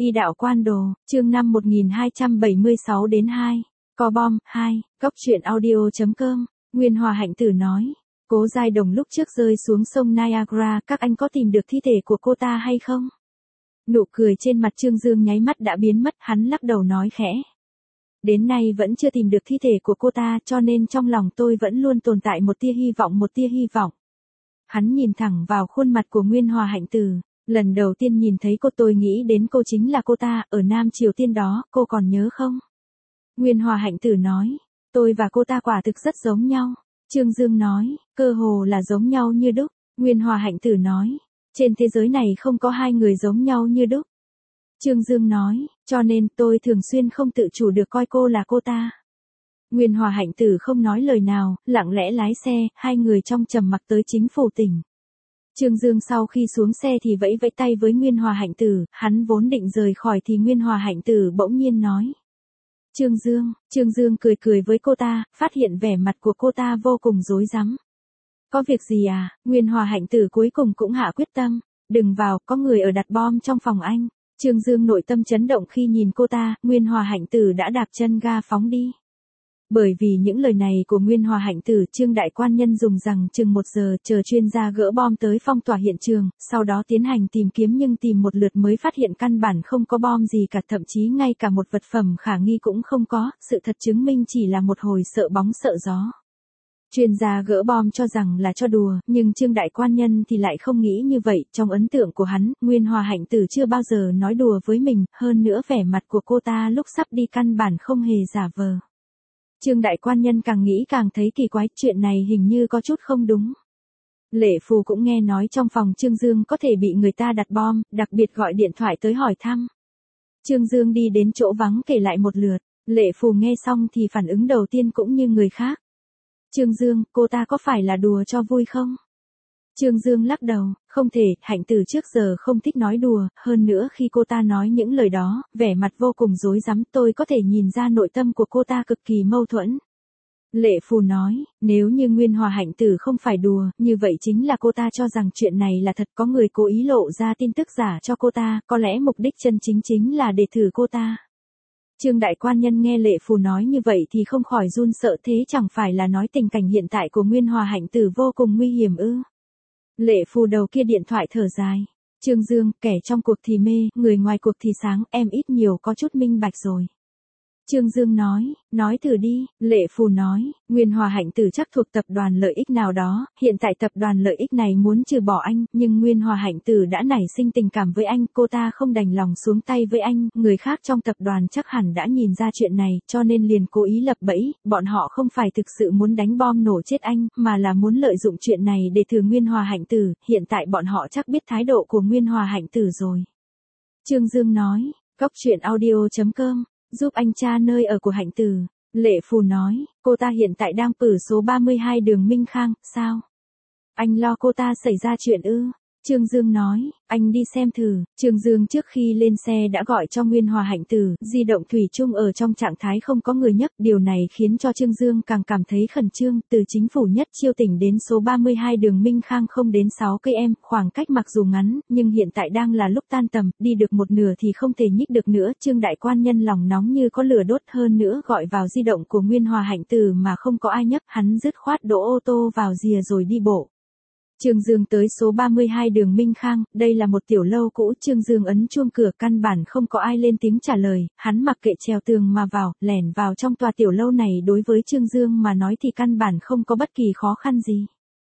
Y đạo quan đồ, chương 5 1276 đến 2. Co bom, 2, Cóc truyện audio.com, Nguyên Hòa Hạnh Tử nói. Cố Giai Đồng lúc trước rơi xuống sông Niagara, các anh có tìm được thi thể của cô ta hay không? Nụ cười trên mặt Trương Dương nháy mắt đã biến mất, hắn lắc đầu nói khẽ. Đến nay vẫn chưa tìm được thi thể của cô ta, cho nên trong lòng tôi vẫn luôn tồn tại một tia hy vọng. Hắn nhìn thẳng vào khuôn mặt của Nguyên Hòa Hạnh Tử. Lần đầu tiên nhìn thấy cô tôi nghĩ đến cô chính là cô ta, ở Nam Triều Tiên đó, cô còn nhớ không? Nguyên Hòa Hạnh Tử nói, tôi và cô ta quả thực rất giống nhau. Trương Dương nói, cơ hồ là giống nhau như đúc. Nguyên Hòa Hạnh Tử nói, trên thế giới này không có hai người giống nhau như đúc. Trương Dương nói, cho nên tôi thường xuyên không tự chủ được coi cô là cô ta. Nguyên Hòa Hạnh Tử không nói lời nào, lặng lẽ lái xe, hai người trong trầm mặc tới chính phủ tỉnh. Trương Dương sau khi xuống xe thì vẫy vẫy tay với Nguyên Hòa Hạnh Tử, hắn vốn định rời khỏi thì Nguyên Hòa Hạnh Tử bỗng nhiên nói. Trương Dương cười với cô ta, phát hiện vẻ mặt của cô ta vô cùng rối rắm. Có việc gì à? Nguyên Hòa Hạnh Tử cuối cùng cũng hạ quyết tâm, đừng vào, có người ở đặt bom trong phòng anh. Trương Dương nội tâm chấn động khi nhìn cô ta, Nguyên Hòa Hạnh Tử đã đạp chân ga phóng đi. Bởi vì những lời này của Nguyên Hòa Hạnh Tử, Trương đại quan nhân dùng rằng chừng 1 giờ chờ chuyên gia gỡ bom tới phong tỏa hiện trường, sau đó tiến hành tìm kiếm nhưng tìm một lượt mới phát hiện căn bản không có bom gì cả, thậm chí ngay cả một vật phẩm khả nghi cũng không có, sự thật chứng minh chỉ là một hồi sợ bóng sợ gió. Chuyên gia gỡ bom cho rằng là cho đùa, nhưng Trương đại quan nhân thì lại không nghĩ như vậy, trong ấn tượng của hắn, Nguyên Hòa Hạnh Tử chưa bao giờ nói đùa với mình, hơn nữa vẻ mặt của cô ta lúc sắp đi căn bản không hề giả vờ. Trương đại quan nhân càng nghĩ càng thấy kỳ quái, chuyện này hình như có chút không đúng. Lệ Phù cũng nghe nói trong phòng Trương Dương có thể bị người ta đặt bom, đặc biệt gọi điện thoại tới hỏi thăm. Trương Dương đi đến chỗ vắng kể lại một lượt, Lệ Phù nghe xong thì phản ứng đầu tiên cũng như người khác. Trương Dương, cô ta có phải là đùa cho vui không? Trương Dương lắc đầu, không thể, Hạnh Tử trước giờ không thích nói đùa, hơn nữa khi cô ta nói những lời đó, vẻ mặt vô cùng rối rắm, tôi có thể nhìn ra nội tâm của cô ta cực kỳ mâu thuẫn. Lệ Phù nói, nếu như Nguyên Hòa Hạnh Tử không phải đùa, như vậy chính là cô ta cho rằng chuyện này là thật, có người cố ý lộ ra tin tức giả cho cô ta, có lẽ mục đích chân chính là để thử cô ta. Trương đại quan nhân nghe Lệ Phù nói như vậy thì không khỏi run sợ, thế chẳng phải là nói tình cảnh hiện tại của Nguyên Hòa Hạnh Tử vô cùng nguy hiểm ư? Lệ Phù đầu kia điện thoại thở dài. Trương Dương, kẻ trong cuộc thì mê, người ngoài cuộc thì sáng, em ít nhiều có chút minh bạch rồi. Trương Dương nói thử đi. Lệ Phù nói, Nguyên Hòa Hạnh Tử chắc thuộc tập đoàn lợi ích nào đó, hiện tại tập đoàn lợi ích này muốn trừ bỏ anh, nhưng Nguyên Hòa Hạnh Tử đã nảy sinh tình cảm với anh, cô ta không đành lòng xuống tay với anh, người khác trong tập đoàn chắc hẳn đã nhìn ra chuyện này, cho nên liền cố ý lập bẫy, bọn họ không phải thực sự muốn đánh bom nổ chết anh, mà là muốn lợi dụng chuyện này để thử Nguyên Hòa Hạnh Tử, hiện tại bọn họ chắc biết thái độ của Nguyên Hòa Hạnh Tử rồi. Trương Dương nói, Cóc truyện audio.com, giúp anh tra nơi ở của Hạnh Tử. Lệ Phù nói, cô ta hiện tại đang ở số 32 đường Minh Khang, sao? Anh lo cô ta xảy ra chuyện ư? Trương Dương nói, anh đi xem thử. Trương Dương trước khi lên xe đã gọi cho Nguyên Hòa Hạnh Tử, di động thủy chung ở trong trạng thái không có người nhấc, điều này khiến cho Trương Dương càng cảm thấy khẩn trương, từ chính phủ Nhất Chiêu tỉnh đến số 32 đường Minh Khang không đến 6 km, khoảng cách mặc dù ngắn, nhưng hiện tại đang là lúc tan tầm, đi được một nửa thì không thể nhích được nữa, Trương đại quan nhân lòng nóng như có lửa đốt, hơn nữa gọi vào di động của Nguyên Hòa Hạnh Tử mà không có ai nhấc, hắn dứt khoát đỗ ô tô vào rìa rồi đi bộ. Trương Dương tới số 32 đường Minh Khang, đây là một tiểu lâu cũ, Trương Dương ấn chuông cửa căn bản không có ai lên tiếng trả lời, hắn mặc kệ trèo tường mà vào, lẻn vào trong tòa tiểu lâu này đối với Trương Dương mà nói thì căn bản không có bất kỳ khó khăn gì.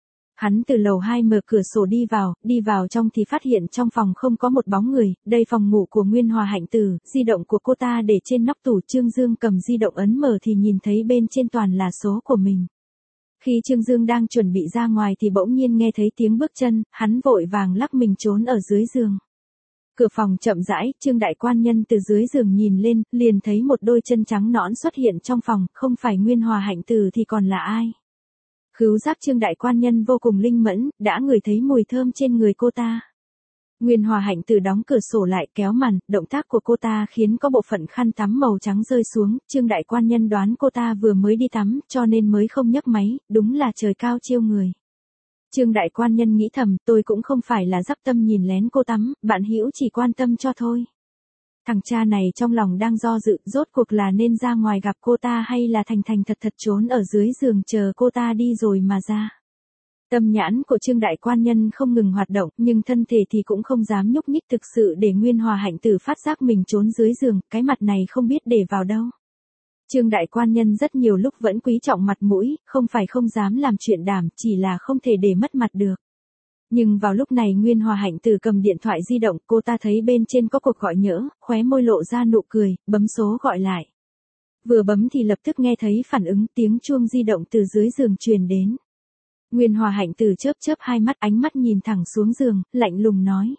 Hắn từ lầu 2 mở cửa sổ đi vào trong thì phát hiện trong phòng không có một bóng người, đây phòng ngủ của Nguyên Hòa Hạnh Tử, di động của cô ta để trên nóc tủ, Trương Dương cầm di động ấn mở thì nhìn thấy bên trên toàn là số của mình. Khi Trương Dương đang chuẩn bị ra ngoài thì bỗng nhiên nghe thấy tiếng bước chân, hắn vội vàng lắc mình trốn ở dưới giường. Cửa phòng chậm rãi, Trương đại quan nhân từ dưới giường nhìn lên, liền thấy một đôi chân trắng nõn xuất hiện trong phòng, không phải Nguyên Hòa Hạnh Tử thì còn là ai. Khứu giác Trương đại quan nhân vô cùng linh mẫn, đã ngửi thấy mùi thơm trên người cô ta. Nguyên Hòa Hạnh Tử đóng cửa sổ lại, kéo màn, động tác của cô ta khiến có bộ phận khăn tắm màu trắng rơi xuống, Trương đại quan nhân đoán cô ta vừa mới đi tắm, cho nên mới không nhấc máy, đúng là trời cao chiêu người. Trương đại quan nhân nghĩ thầm, tôi cũng không phải là dắp tâm nhìn lén cô tắm, bạn hữu chỉ quan tâm cho thôi. Thằng cha này trong lòng đang do dự, rốt cuộc là nên ra ngoài gặp cô ta hay là thành thành thật thật trốn ở dưới giường chờ cô ta đi rồi mà ra. Tâm nhãn của Trương Đại Quan Nhân không ngừng hoạt động, nhưng thân thể thì cũng không dám nhúc nhích, thực sự để Nguyên Hòa Hạnh Tử phát giác mình trốn dưới giường, cái mặt này không biết để vào đâu. Trương Đại Quan Nhân rất nhiều lúc vẫn quý trọng mặt mũi, không phải không dám làm chuyện đảm, chỉ là không thể để mất mặt được. Nhưng vào lúc này Nguyên Hòa Hạnh Tử cầm điện thoại di động, cô ta thấy bên trên có cuộc gọi nhỡ, khóe môi lộ ra nụ cười, bấm số gọi lại. Vừa bấm thì lập tức nghe thấy phản ứng, tiếng chuông di động từ dưới giường truyền đến. Nguyên Hòa Hạnh Tử chớp chớp hai mắt, ánh mắt nhìn thẳng xuống giường, lạnh lùng nói.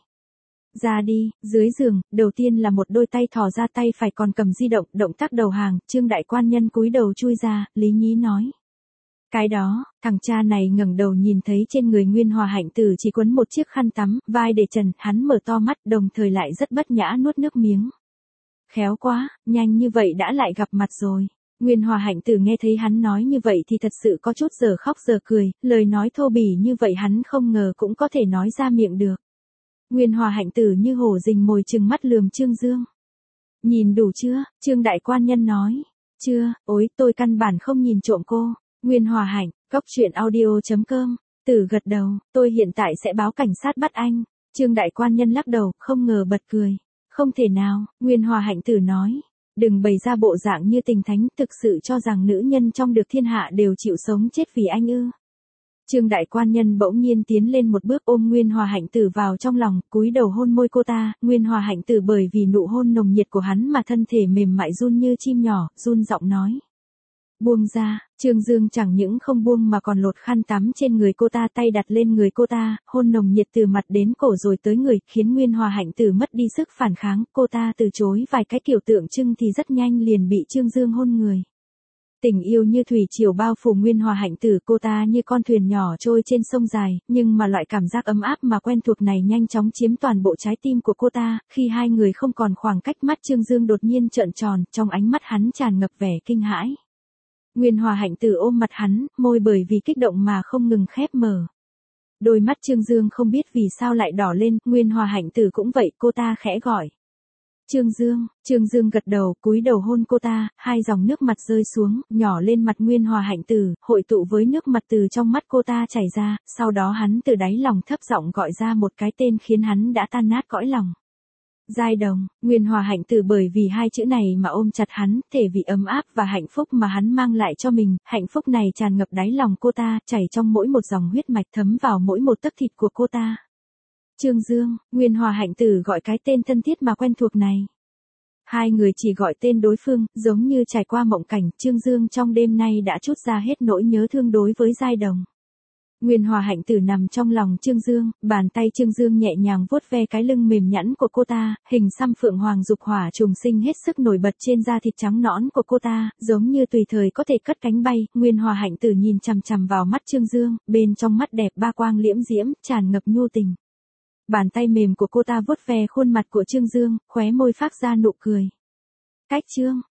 Ra đi. Dưới giường, đầu tiên là một đôi tay thò ra, tay phải còn cầm di động, động tác đầu hàng, Trương Đại Quan Nhân cúi đầu chui ra, lý nhí nói. Cái đó, thằng cha này ngẩng đầu nhìn thấy trên người Nguyên Hòa Hạnh Tử chỉ quấn một chiếc khăn tắm, vai để trần, hắn mở to mắt, đồng thời lại rất bất nhã nuốt nước miếng. Khéo quá, nhanh như vậy đã lại gặp mặt rồi. Nguyên Hòa Hạnh Tử nghe thấy hắn nói như vậy thì thật sự có chút giờ khóc giờ cười, lời nói thô bỉ như vậy hắn không ngờ cũng có thể nói ra miệng được. Nguyên Hòa Hạnh Tử như hổ rình mồi trừng mắt lườm Trương Dương. Nhìn đủ chưa? Trương Đại Quan Nhân nói. Chưa, ối, tôi căn bản không nhìn trộm cô. Nguyên Hòa Hạnh, coctruyện.audio.com. Tử gật đầu, tôi hiện tại sẽ báo cảnh sát bắt anh. Trương Đại Quan Nhân lắc đầu, không ngờ bật cười. Không thể nào, Nguyên Hòa Hạnh Tử nói. Đừng bày ra bộ dạng như tình thánh, thực sự cho rằng nữ nhân trong được thiên hạ đều chịu sống chết vì anh ư. Trương Đại Quan Nhân bỗng nhiên tiến lên một bước ôm Nguyên Hòa Hạnh Tử vào trong lòng, cúi đầu hôn môi cô ta. Nguyên Hòa Hạnh Tử bởi vì nụ hôn nồng nhiệt của hắn mà thân thể mềm mại run như chim nhỏ, run giọng nói. Buông ra. Trương Dương chẳng những không buông mà còn lột khăn tắm trên người cô ta, tay đặt lên người cô ta, hôn nồng nhiệt từ mặt đến cổ rồi tới người, khiến Nguyên Hòa Hạnh Tử mất đi sức phản kháng, cô ta từ chối vài cái kiểu tượng trưng thì rất nhanh liền bị Trương Dương hôn người. Tình yêu như thủy triều bao phủ Nguyên Hòa Hạnh Tử, cô ta như con thuyền nhỏ trôi trên sông dài, nhưng mà loại cảm giác ấm áp mà quen thuộc này nhanh chóng chiếm toàn bộ trái tim của cô ta, khi hai người không còn khoảng cách, mắt Trương Dương đột nhiên trợn tròn, trong ánh mắt hắn tràn ngập vẻ kinh hãi. Nguyên Hòa Hạnh Tử ôm mặt hắn, môi bởi vì kích động mà không ngừng khép mở. Đôi mắt Trương Dương không biết vì sao lại đỏ lên, Nguyên Hòa Hạnh Tử cũng vậy, cô ta khẽ gọi. Trương Dương gật đầu, cúi đầu hôn cô ta, hai dòng nước mặt rơi xuống, nhỏ lên mặt Nguyên Hòa Hạnh Tử, hội tụ với nước mặt từ trong mắt cô ta chảy ra, sau đó hắn từ đáy lòng thấp giọng gọi ra một cái tên khiến hắn đã tan nát cõi lòng. Giai Đồng. Nguyên Hòa Hạnh Tử bởi vì hai chữ này mà ôm chặt hắn, thể vì ấm áp và hạnh phúc mà hắn mang lại cho mình, hạnh phúc này tràn ngập đáy lòng cô ta, chảy trong mỗi một dòng huyết mạch, thấm vào mỗi một tấc thịt của cô ta. Trương Dương. Nguyên Hòa Hạnh Tử gọi cái tên thân thiết mà quen thuộc này. Hai người chỉ gọi tên đối phương, giống như trải qua mộng cảnh, Trương Dương trong đêm nay đã trút ra hết nỗi nhớ thương đối với Giai Đồng. Nguyên Hòa Hạnh Tử nằm trong lòng Trương Dương, bàn tay Trương Dương nhẹ nhàng vuốt ve cái lưng mềm nhẵn của cô ta, hình xăm phượng hoàng dục hỏa trùng sinh hết sức nổi bật trên da thịt trắng nõn của cô ta, giống như tùy thời có thể cất cánh bay. Nguyên Hòa Hạnh Tử nhìn chằm chằm vào mắt Trương Dương, bên trong mắt đẹp ba quang liễm diễm, tràn ngập nhu tình. Bàn tay mềm của cô ta vuốt ve khuôn mặt của Trương Dương, khóe môi phát ra nụ cười. Cách Trương